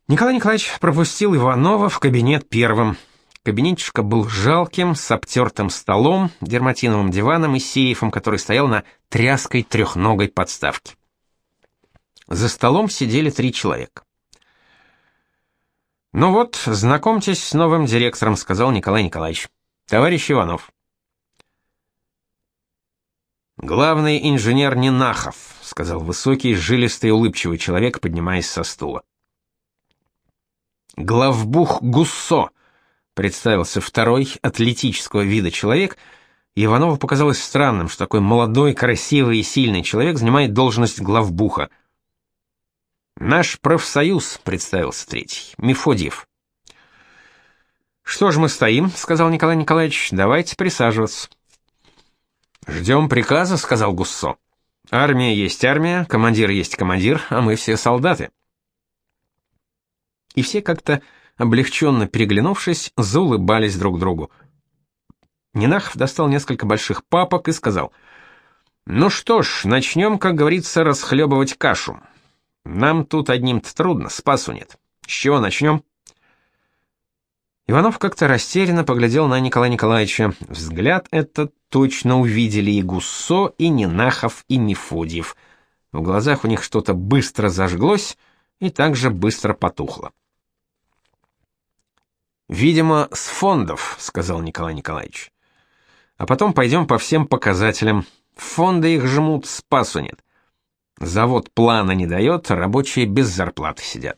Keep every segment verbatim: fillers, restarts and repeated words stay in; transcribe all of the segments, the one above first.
Николай Николаевич пропустил Иванова в кабинет первым. Кабинетишко был жалким, с обтертым столом, дерматиновым диваном и сейфом, который стоял на тряской трехногой подставке. За столом сидели три человека. «Ну вот, знакомьтесь с новым директором», — сказал Николай Николаевич. «Товарищ Иванов». «Главный инженер Нинахов», — сказал высокий, жилистый, улыбчивый человек, поднимаясь со стула. «Главбух Гуссо», — представился второй, атлетического вида человек. Иванову показалось странным, что такой молодой, красивый и сильный человек занимает должность главбуха. «Наш профсоюз», — представился третий, — «Мефодьев». «Что ж мы стоим», — сказал Николай Николаевич, — «давайте присаживаться». «Ждем приказа», — сказал Гуссо. «Армия есть армия, командир есть командир, а мы все солдаты». И все как-то, облегченно переглянувшись, заулыбались друг другу. Нинахов достал несколько больших папок и сказал: «Ну что ж, начнем, как говорится, расхлебывать кашу. Нам тут одним-то трудно, спасу нет. С чего начнем?» Иванов как-то растерянно поглядел на Николая Николаевича. Взгляд этот точно увидели и Гуссо, и Нинахов, и Мефодьев. В глазах у них что-то быстро зажглось и также быстро потухло. «Видимо, с фондов», — сказал Николай Николаевич. «А потом пойдем по всем показателям. Фонды их жмут, спасу нет. Завод плана не дает, рабочие без зарплаты сидят».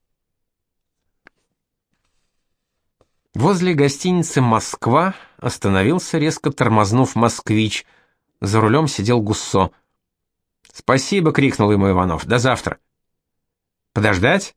Возле гостиницы «Москва» остановился, резко тормознув москвич. За рулем сидел Гуссо. «Спасибо», — крикнул ему Иванов. «До завтра». «Подождать?»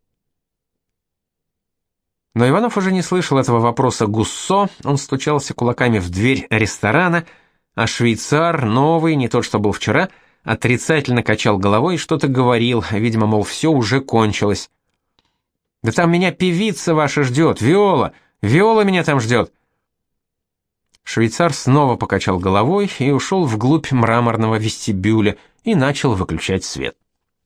Но Иванов уже не слышал этого вопроса Гуссо, он стучался кулаками в дверь ресторана, а швейцар, новый, не тот, что был вчера, отрицательно качал головой и что-то говорил, видимо, мол, все уже кончилось. «Да там меня певица ваша ждет, Виола! Виола меня там ждет!» Швейцар снова покачал головой и ушел вглубь мраморного вестибюля и начал выключать свет.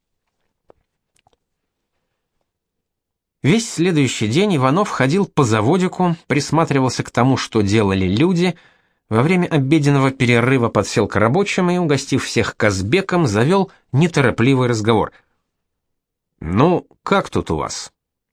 Весь следующий день Иванов ходил по заводику, присматривался к тому, что делали люди, во время обеденного перерыва подсел к рабочим и, угостив всех казбеком, завел неторопливый разговор. «Ну, как тут у вас?»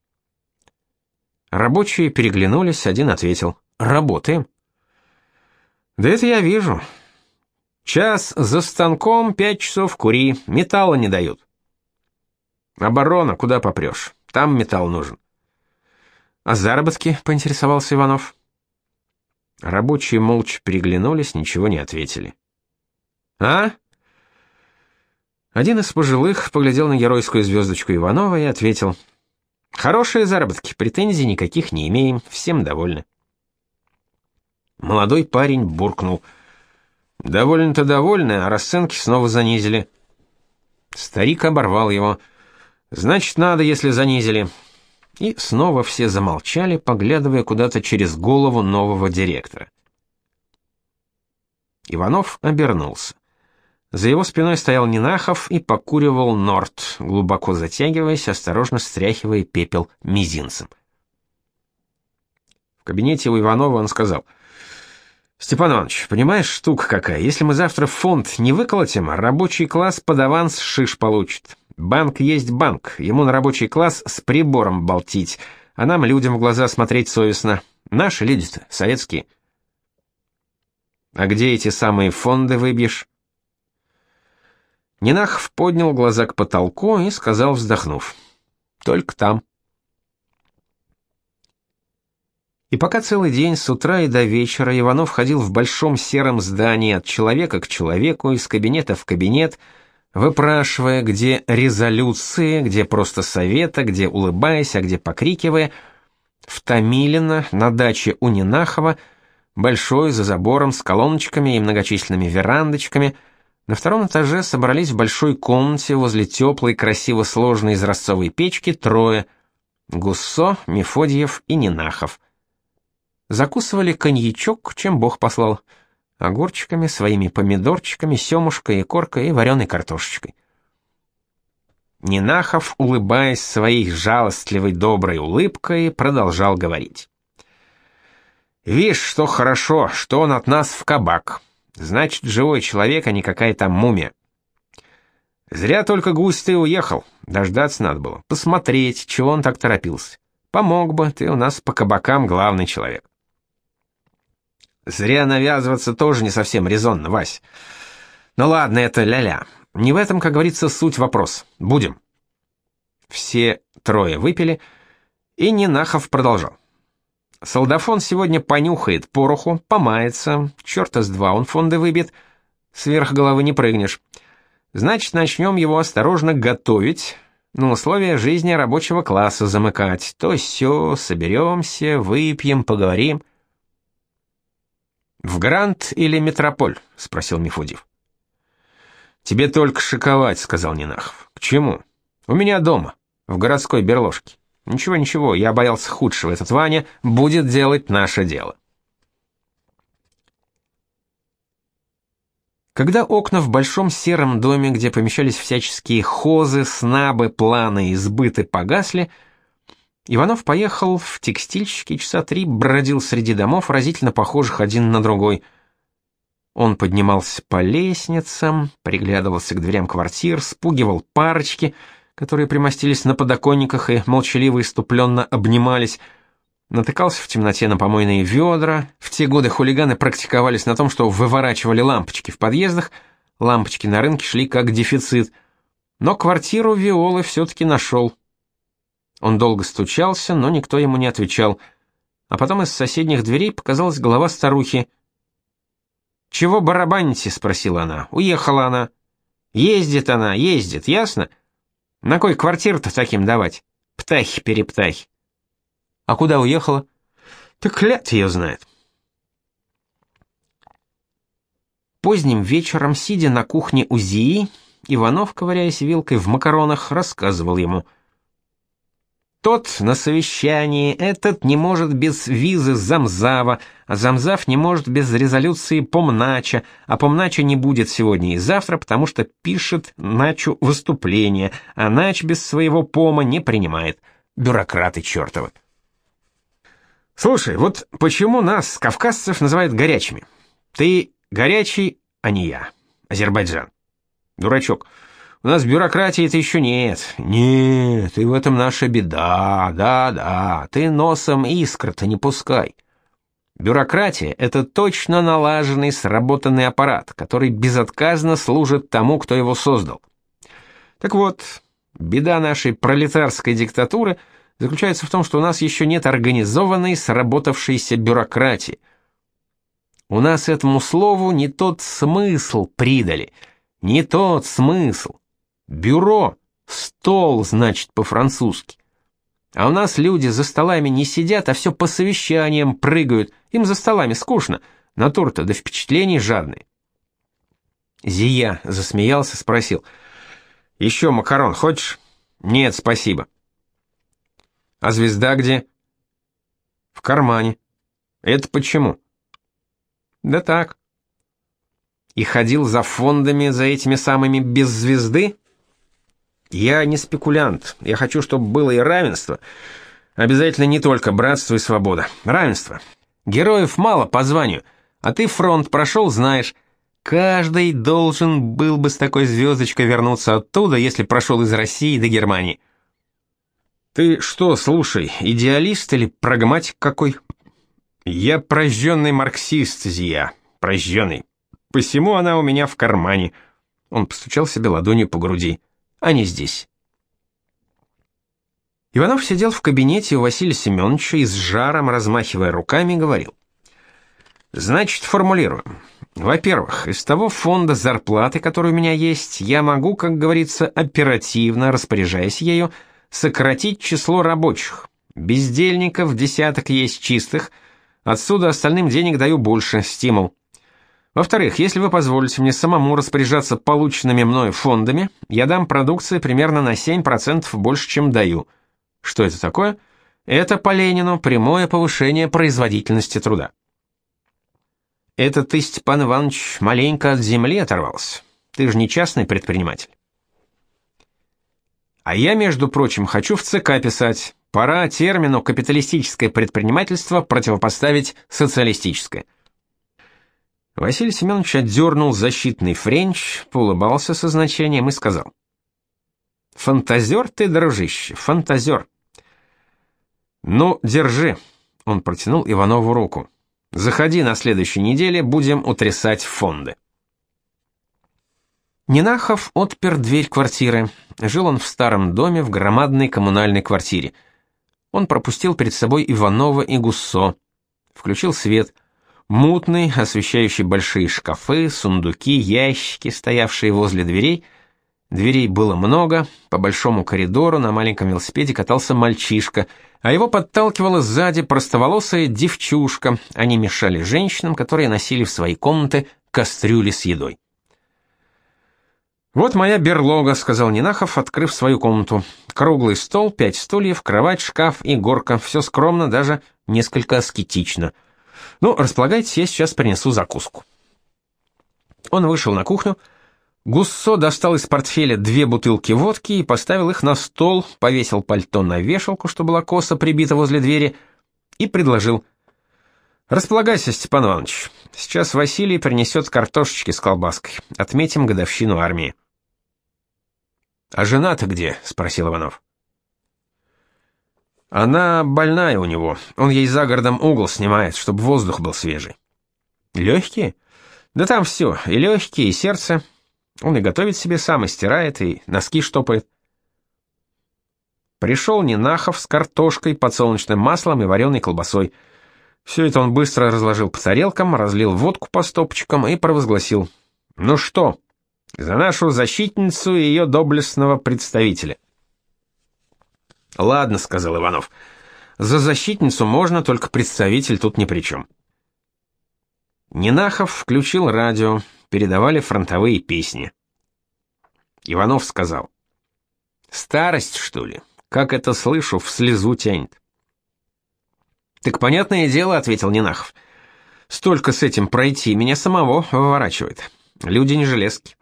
Рабочие переглянулись, один ответил: «Работаем». «Да это я вижу. Час за станком, пять часов кури, металла не дают». «Оборона, куда попрешь? Там металл нужен». «А заработки?» — поинтересовался Иванов. Рабочие молча переглянулись, ничего не ответили. «А?» Один из пожилых поглядел на геройскую звездочку Иванова и ответил: «Хорошие заработки, претензий никаких не имеем, всем довольны». Молодой парень буркнул: «Довольно-то довольны, а расценки снова занизили». Старик оборвал его: «Значит, надо, если занизили». И снова все замолчали, поглядывая куда-то через голову нового директора. Иванов обернулся. За его спиной стоял Нинахов и покуривал норт, глубоко затягиваясь, осторожно стряхивая пепел мизинцем. В кабинете у Иванова он сказал: «Степан Иванович, понимаешь, штука какая? Если мы завтра фонд не выколотим, рабочий класс под аванс шиш получит. Банк есть банк, ему на рабочий класс с прибором болтить, а нам, людям, в глаза смотреть совестно. Наши люди-то, советские». «А где эти самые фонды выбьешь?» Нинахов поднял глаза к потолку и сказал, вздохнув: «Только там». И пока целый день с утра и до вечера Иванов ходил в большом сером здании от человека к человеку, из кабинета в кабинет, выпрашивая, где резолюции, где просто советы, где улыбаясь, а где покрикивая, в Томилино, на даче у Нинахова, большой, за забором, с колоночками и многочисленными верандочками, на втором этаже собрались в большой комнате возле теплой, красиво сложенной изразцовой печки трое: Гуссо, Мефодьев и Нинахов. Закусывали коньячок, чем Бог послал, огурчиками, своими помидорчиками, семушкой, икоркой и вареной картошечкой. Нинахов, улыбаясь своей жалостливой доброй улыбкой, продолжал говорить. «Вишь, что хорошо, что он от нас в кабак. Значит, живой человек, а не какая-то мумия. Зря только гусь ты уехал, дождаться надо было, посмотреть, чего он так торопился. Помог бы, ты у нас по кабакам главный человек». «Зря навязываться тоже не совсем резонно, Вась. Ну ладно, это ля-ля. Не в этом, как говорится, суть вопрос. Будем». Все трое выпили, и Нинахов продолжал. «Солдафон сегодня понюхает пороху, помается, черта с два он фонды выбьет, сверх головы не прыгнешь. Значит, начнем его осторожно готовить, на условия жизни рабочего класса замыкать. То сё, соберемся, выпьем, поговорим». «В Гранд или Метрополь?» — спросил Мефодьев. «Тебе только шиковать», — сказал Нинахов. «К чему? У меня дома, в городской берложке. Ничего, ничего, я боялся худшего. Этот Ваня будет делать наше дело». Когда окна в большом сером доме, где помещались всяческие хозы, снабы, планы и сбыты, погасли, Иванов поехал в текстильщики, часа три бродил среди домов, разительно похожих один на другой. Он поднимался по лестницам, приглядывался к дверям квартир, спугивал парочки, которые примостились на подоконниках и молчаливо и иступленно обнимались, натыкался в темноте на помойные ведра. В те годы хулиганы практиковались на том, что выворачивали лампочки в подъездах, лампочки на рынке шли как дефицит, но квартиру Виолы все-таки нашел. Он долго стучался, но никто ему не отвечал, а потом из соседних дверей показалась голова старухи. «Чего барабаните?» — спросила она. «Уехала она». «Ездит она, ездит, ясно? На кой квартиру-то таким давать? Птахи-перептахи». «А куда уехала?» «Так ляд ее знает». Поздним вечером, сидя на кухне у Зии, Иванов, ковыряясь вилкой в макаронах, рассказывал ему. «Тот на совещании, этот не может без визы замзава, а замзав не может без резолюции помнача, а помнача не будет сегодня и завтра, потому что пишет начу выступление, а нач без своего пома не принимает. Бюрократы чертовы». «Слушай, вот почему нас, кавказцев, называют горячими? Ты горячий, а не я. Азербайджан». «Дурачок. У нас бюрократии-то еще нет». «Нет, и в этом наша беда, да-да, ты носом искр-то не пускай. Бюрократия — это точно налаженный, сработанный аппарат, который безотказно служит тому, кто его создал. Так вот, беда нашей пролетарской диктатуры заключается в том, что у нас еще нет организованной, сработавшейся бюрократии. У нас этому слову не тот смысл придали, не тот смысл. Бюро — стол, значит, по-французски. А у нас люди за столами не сидят, а все по совещаниям прыгают. Им за столами скучно, натура-то до впечатлений жадные». Зия засмеялся, спросил. «Еще макарон хочешь?» «Нет, спасибо». «А звезда где?» «В кармане». «Это почему?» «Да так». «И ходил за фондами, за этими самыми без звезды?» «Я не спекулянт. Я хочу, чтобы было и равенство. Обязательно не только братство и свобода. Равенство. Героев мало по званию, а ты фронт прошел, знаешь. Каждый должен был бы с такой звездочкой вернуться оттуда, если прошел из России до Германии». «Ты что, слушай, идеалист или прагматик какой?» «Я прожженный марксист, Зия, прожженный. Посему она у меня в кармане». Он постучал себе ладонью по груди. «А не здесь». Иванов сидел в кабинете у Василия Семеновича и с жаром, размахивая руками, говорил. «Значит, формулируем. Во-первых, из того фонда зарплаты, который у меня есть, я могу, как говорится, оперативно, распоряжаясь ею, сократить число рабочих. Бездельников десяток есть чистых, отсюда остальным денег даю больше, стимул. Во-вторых, если вы позволите мне самому распоряжаться полученными мною фондами, я дам продукции примерно на семь процентов больше, чем даю. Что это такое? Это по Ленину прямое повышение производительности труда». «Это ты, Степан Иванович, маленько от земли оторвался. Ты же не частный предприниматель». А я, между прочим, хочу в ЦК писать. Пора термину «капиталистическое предпринимательство» противопоставить «социалистическое». Василий Семенович отдернул защитный френч, поулыбался со значением и сказал: «Фантазер ты, дружище, фантазер». «Ну, держи», — он протянул Иванову руку. «Заходи на следующей неделе, будем утрясать фонды». Нинахов отпер дверь квартиры. Жил он в старом доме в громадной коммунальной квартире. Он пропустил перед собой Иванова и Гуссо. Включил свет. Мутный, освещающий большие шкафы, сундуки, ящики, стоявшие возле дверей. Дверей было много. По большому коридору на маленьком велосипеде катался мальчишка, а его подталкивала сзади простоволосая девчушка. Они мешали женщинам, которые носили в свои комнаты кастрюли с едой. «Вот моя берлога», — сказал Нинахов, открыв свою комнату. «Круглый стол, пять стульев, кровать, шкаф и горка. Все скромно, даже несколько аскетично. Ну, располагайтесь, я сейчас принесу закуску». Он вышел на кухню. Гуссо достал из портфеля две бутылки водки и поставил их на стол, повесил пальто на вешалку, что была косо прибита возле двери, и предложил: «Располагайся, Степан Иванович. Сейчас Василий принесет картошечки с колбаской. Отметим годовщину армии». «А жена-то где?» — спросил Иванов. «Она больная у него. Он ей за городом угол снимает, чтобы воздух был свежий». «Легкие?» «Да там все, и легкие, и сердце. Он и готовит себе сам, и стирает, и носки штопает». Пришел Нинахов с картошкой, подсолнечным маслом и вареной колбасой. Все это он быстро разложил по тарелкам, разлил водку по стопочкам и провозгласил: «Ну что, за нашу защитницу и ее доблестного представителя». «Ладно», — сказал Иванов, — «за защитницу можно, только представитель тут ни при чем». Нинахов включил радио, передавали фронтовые песни. Иванов сказал: «Старость, что ли? Как это слышу, в слезу тянет». «Так понятное дело», — ответил Нинахов. «Столько с этим пройти, меня самого выворачивает. Люди не железки».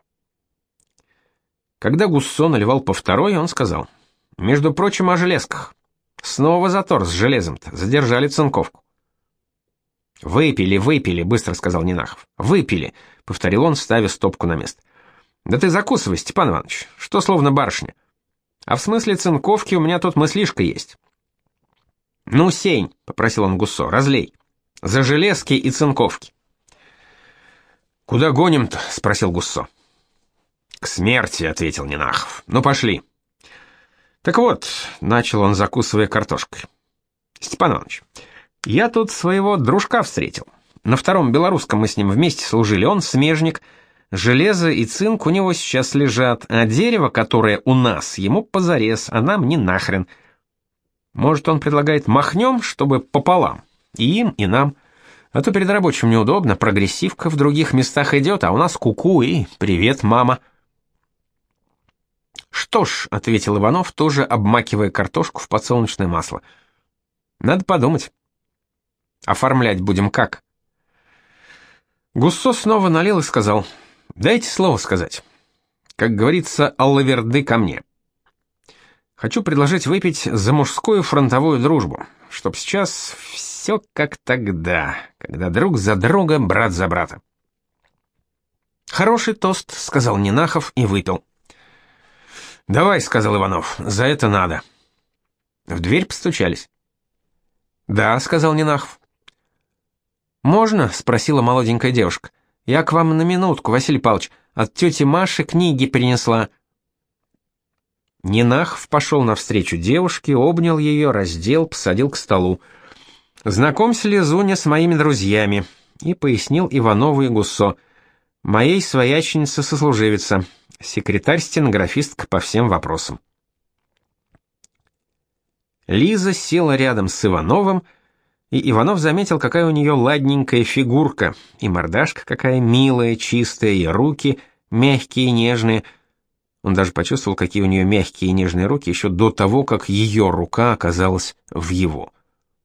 Когда Гуссо наливал по второй, он сказал: «Между прочим, о железках. Снова затор с железом-то, задержали цинковку». «Выпили, выпили», — быстро сказал Нинахов. «Выпили», — повторил он, ставя стопку на место. «Да ты закусывай, Степан Иванович, что словно барышня. А в смысле цинковки у меня тут мыслишка есть». «Ну, Сень», — попросил он Гуссо, — «разлей. За железки и цинковки». «Куда гоним-то?» — спросил Гуссо. «К смерти», — ответил Нинахов. «Ну, пошли». «Так вот», — начал он, закусывая картошкой. «Степан Иванович, я тут своего дружка встретил. На втором белорусском мы с ним вместе служили. Он смежник. Железо и цинк у него сейчас лежат, а дерево, которое у нас, ему позарез, а нам не нахрен. Может, он предлагает махнем, чтобы пополам, и им, и нам. А то перед рабочим неудобно, прогрессивка в других местах идет, а у нас куку и привет, мама». «Что ж», — ответил Иванов, тоже обмакивая картошку в подсолнечное масло, — «надо подумать. Оформлять будем как?» Гуссо снова налил и сказал: «Дайте слово сказать. Как говорится, аллаверды ко мне. Хочу предложить выпить за мужскую фронтовую дружбу, чтоб сейчас все как тогда, когда друг за друга, брат за брата». «Хороший тост», — сказал Нинахов и выпил. «Давай», — сказал Иванов, — «за это надо». В дверь постучались. «Да», — сказал Нинахов. «Можно?» — спросила молоденькая девушка. «Я к вам на минутку, Василий Павлович. От тети Маши книги принесла». Нинахов пошел навстречу девушке, обнял ее, раздел, посадил к столу. «Знакомься, Лизуня, с моими друзьями», — и пояснил Иванову и Гуссо. «Моей свояченица-сослуживица, секретарь-стенографистка по всем вопросам». Лиза села рядом с Ивановым, и Иванов заметил, какая у нее ладненькая фигурка, и мордашка какая милая, чистая, и руки мягкие и нежные. Он даже почувствовал, какие у нее мягкие и нежные руки еще до того, как ее рука оказалась в его.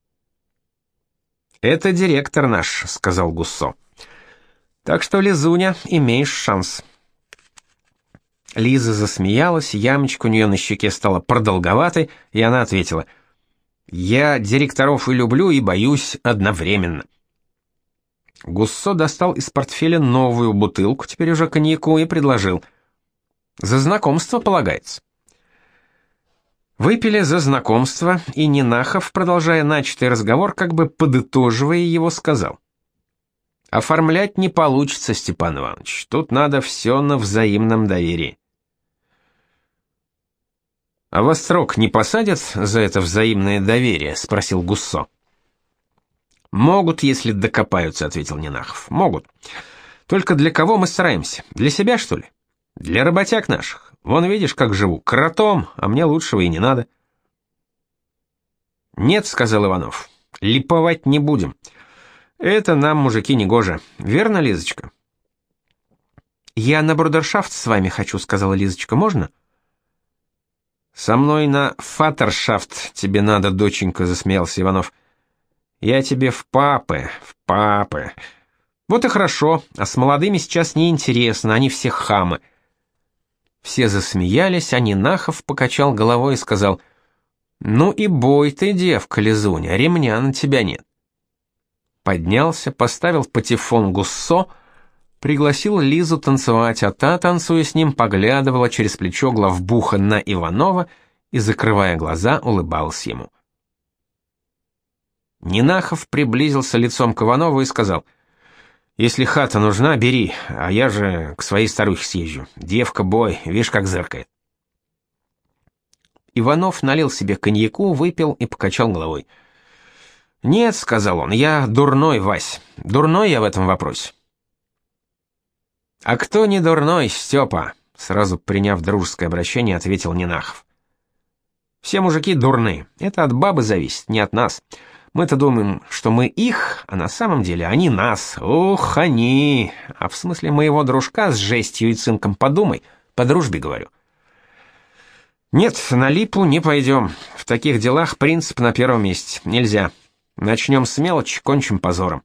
«Это директор наш», — сказал Гуссо. «Так что, Лизуня, имеешь шанс». Лиза засмеялась, ямочка у нее на щеке стала продолговатой, и она ответила: «Я директоров и люблю, и боюсь одновременно». Гуссо достал из портфеля новую бутылку, теперь уже коньяку, и предложил: «За знакомство полагается». Выпили за знакомство, и Нинахов, продолжая начатый разговор, как бы подытоживая его, сказал: «Оформлять не получится, Степан Иванович, тут надо все на взаимном доверии». «А вас срок не посадят за это взаимное доверие?» — спросил Гуссо. «Могут, если докопаются», — ответил Нинахов. «Могут. Только для кого мы стараемся? Для себя, что ли? Для работяг наших. Вон видишь, как живу, кротом, а мне лучшего и не надо». «Нет», — сказал Иванов, — «липовать не будем. Это нам, мужики, не гоже. Верно, Лизочка?» «Я на брудершафт с вами хочу», — сказала Лизочка. «Можно?» «Со мной на фатершафт тебе надо, доченька», — засмеялся Иванов. «Я тебе в папы, в папы. Вот и хорошо, а с молодыми сейчас неинтересно, они все хамы». Все засмеялись, а Нинахов покачал головой и сказал: «Ну и бой ты, девка Лизуня, ремня на тебя нет». Поднялся, поставил патефон Гуссо, пригласил Лизу танцевать, а та, танцуя с ним, поглядывала через плечо главбуха на Иванова и, закрывая глаза, улыбалась ему. Нинахов приблизился лицом к Иванову и сказал: «Если хата нужна, бери, а я же к своей старухе съезжу. Девка бой, видишь, как зыркает». Иванов налил себе коньяку, выпил и покачал головой. «Нет», — сказал он, — «я дурной, Вась, дурной я в этом вопросе». «А кто не дурной, Степа?» — сразу приняв дружеское обращение, ответил Нинахов. «Все мужики дурны, это от бабы зависит, не от нас. Мы-то думаем, что мы их, а на самом деле они нас. Ух, они! А в смысле моего дружка с жестью и цинком подумай, по дружбе говорю». «Нет, на липу не пойдем. В таких делах принцип на первом месте. Нельзя. Начнем с мелочи, кончим позором».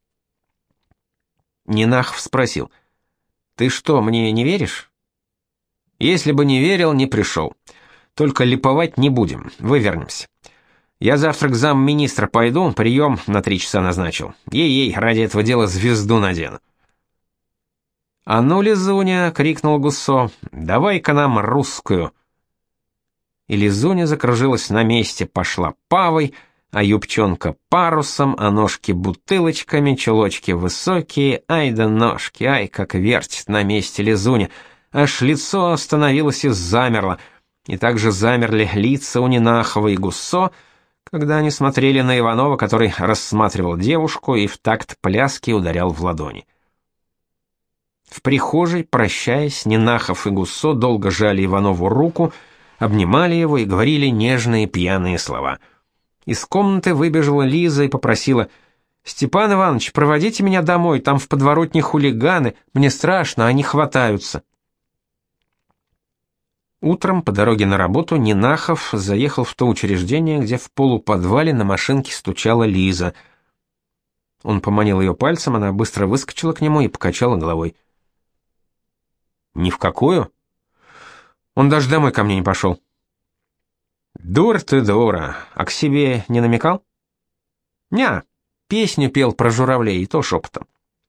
Нинахов спросил: «Ты что, мне не веришь?» «Если бы не верил, не пришел. Только липовать не будем, вывернемся. Я завтра к замминистра пойду, прием на три часа назначил. Ей-ей, ради этого дела звезду надену». «А ну, Лизуня!» — крикнул Гуссо. «Давай-ка нам русскую!» И Лизуня закружилась на месте, пошла павой, а юбчонка парусом, а ножки бутылочками, чулочки высокие, ай да ножки, ай, как вертит на месте Лизуня, аж лицо остановилось и замерло, и также замерли лица у Нинахова и Гуссо, когда они смотрели на Иванова, который рассматривал девушку и в такт пляски ударял в ладони. В прихожей, прощаясь, Нинахов и Гуссо долго жали Иванову руку, обнимали его и говорили нежные пьяные слова. Из комнаты выбежала Лиза и попросила: «Степан Иванович, проводите меня домой, там в подворотне хулиганы, мне страшно, они хватаются». Утром по дороге на работу Нинахов заехал в то учреждение, где в полуподвале на машинке стучала Лиза. Он поманил ее пальцем, она быстро выскочила к нему и покачала головой. «Ни в какую? Он даже домой ко мне не пошел». «Дур ты, дура, а к себе не намекал?» «Ня, песню пел про журавлей, и то шепотом».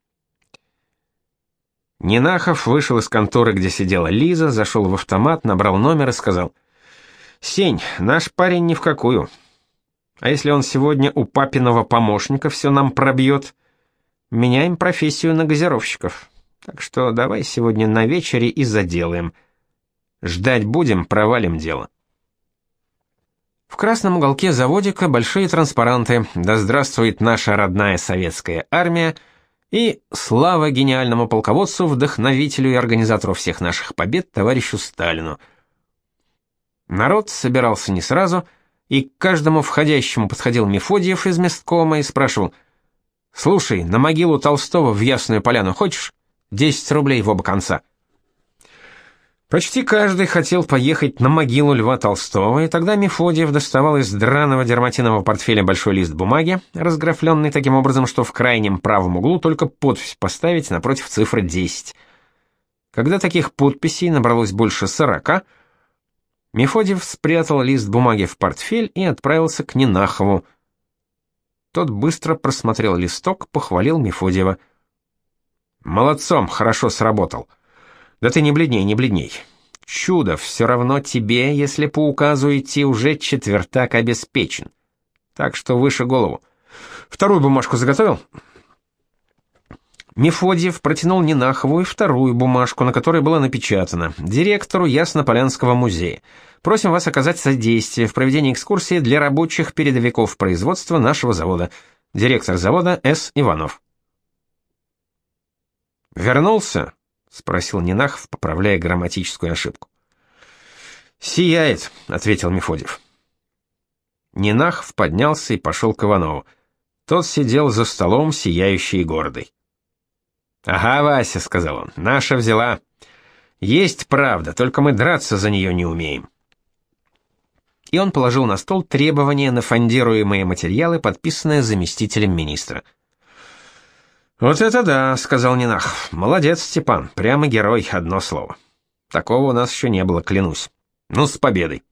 Нинахов вышел из конторы, где сидела Лиза, зашел в автомат, набрал номер и сказал: «Сень, наш парень ни в какую. А если он сегодня у папиного помощника все нам пробьет? Меняем профессию на газировщиков. Так что давай сегодня на вечере и заделаем. Ждать будем, провалим дело». В красном уголке заводика большие транспаранты: «Да здравствует наша родная советская армия» и «Слава гениальному полководцу, вдохновителю и организатору всех наших побед, товарищу Сталину». Народ собирался не сразу, и к каждому входящему подходил Мефодьев из месткома и спрашивал: «Слушай, на могилу Толстого в Ясную Поляну хочешь? Десять рублей в оба конца». Почти каждый хотел поехать на могилу Льва Толстого, и тогда Мефодьев доставал из драного дерматинового портфеля большой лист бумаги, разграфленный таким образом, что в крайнем правом углу только подпись поставить напротив цифры десять. Когда таких подписей набралось больше сорока, Мефодьев спрятал лист бумаги в портфель и отправился к Ненахову. Тот быстро просмотрел листок, похвалил Мефодьева. «Молодцом, хорошо сработал. Да ты не бледней, не бледней. Чудо, все равно тебе, если по указу идти, уже четвертак обеспечен. Так что выше голову. Вторую бумажку заготовил?» Мефодьев протянул Ненахову и вторую бумажку, на которой было напечатано: «Директору Яснополянского музея. Просим вас оказать содействие в проведении экскурсии для рабочих передовиков производства нашего завода. Директор завода С. Иванов». «Вернулся?» — спросил Ненахов, поправляя грамматическую ошибку. «Сияет», — ответил Мефодьев. Ненахов поднялся и пошел к Иванову. Тот сидел за столом, сияющий и гордый. «Ага, Вася», — сказал он, — «наша взяла. Есть правда, только мы драться за нее не умеем». И он положил на стол требования на фондируемые материалы, подписанные заместителем министра. «Вот это да», — сказал Ненахов. «Молодец, Степан, прямо герой, одно слово. Такого у нас еще не было, клянусь. Ну, с победой».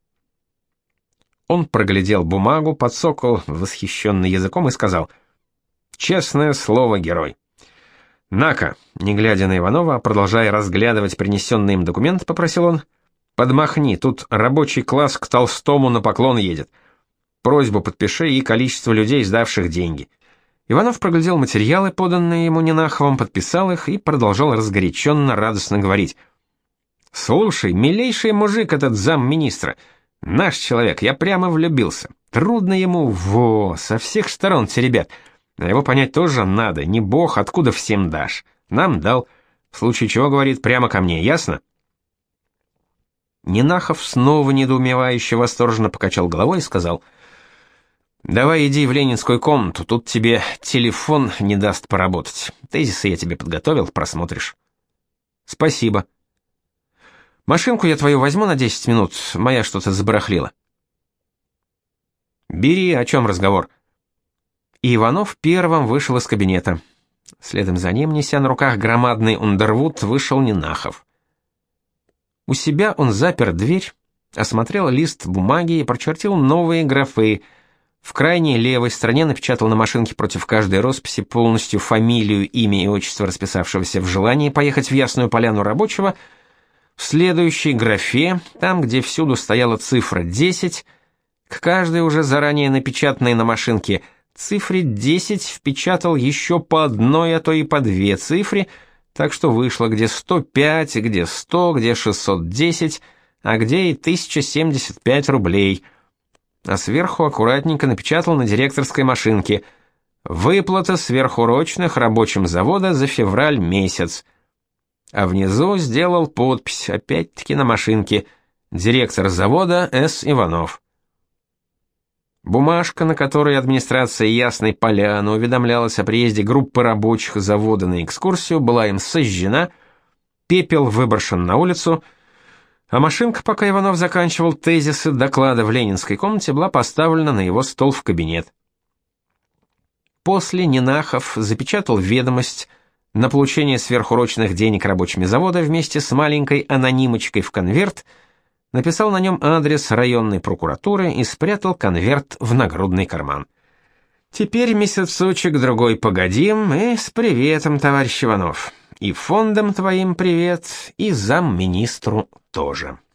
Он проглядел бумагу, подсокал восхищенный языком и сказал: «Честное слово, герой. На-ка», не глядя на Иванова, а продолжая разглядывать принесенный им документ, попросил он: «Подмахни, тут рабочий класс к Толстому на поклон едет. Просьбу подпиши и количество людей, сдавших деньги». Иванов проглядел материалы, поданные ему Ненаховым, подписал их и продолжал разгоряченно, радостно говорить: «Слушай, милейший мужик этот замминистра, наш человек, я прямо влюбился. Трудно ему, во, со всех сторон теребят. А его понять тоже надо, не бог, откуда всем дашь. Нам дал. В случае чего, говорит, прямо ко мне, ясно?» Ненахов снова недоумевающе восторженно покачал головой и сказал: «Давай иди в ленинскую комнату, тут тебе телефон не даст поработать. Тезисы я тебе подготовил, просмотришь». «Спасибо. Машинку я твою возьму на десять минут, моя что-то забарахлила». «Бери, о чем разговор?» И Иванов первым вышел из кабинета. Следом за ним, неся на руках громадный ундервуд, вышел Ненахов. У себя он запер дверь, осмотрел лист бумаги и прочертил новые графы. В крайней левой стороне напечатал на машинке против каждой росписи полностью фамилию, имя и отчество расписавшегося в желании поехать в Ясную Поляну рабочего. В следующей графе, там, где всюду стояла цифра десять, к каждой уже заранее напечатанной на машинке цифре десять впечатал еще по одной, а то и по две цифры, так что вышло где сто пять, где сто, где шестьсот десять, а где и тысяча семьдесят пять рублей. А сверху аккуратненько напечатал на директорской машинке: «Выплата сверхурочных рабочим завода за февраль месяц». А внизу сделал подпись, опять-таки на машинке: «Директор завода С. Иванов». Бумажка, на которой администрация Ясной Поляны уведомлялась о приезде группы рабочих завода на экскурсию, была им сожжена, пепел выброшен на улицу, а машинка, пока Иванов заканчивал тезисы доклада в ленинской комнате, была поставлена на его стол в кабинет. После Ненахов запечатал ведомость на получение сверхурочных денег рабочими завода вместе с маленькой анонимочкой в конверт, написал на нем адрес районной прокуратуры и спрятал конверт в нагрудный карман. «Теперь месяцочек-другой погодим, и с приветом, товарищ Иванов. И фондом твоим привет, и замминистру тоже».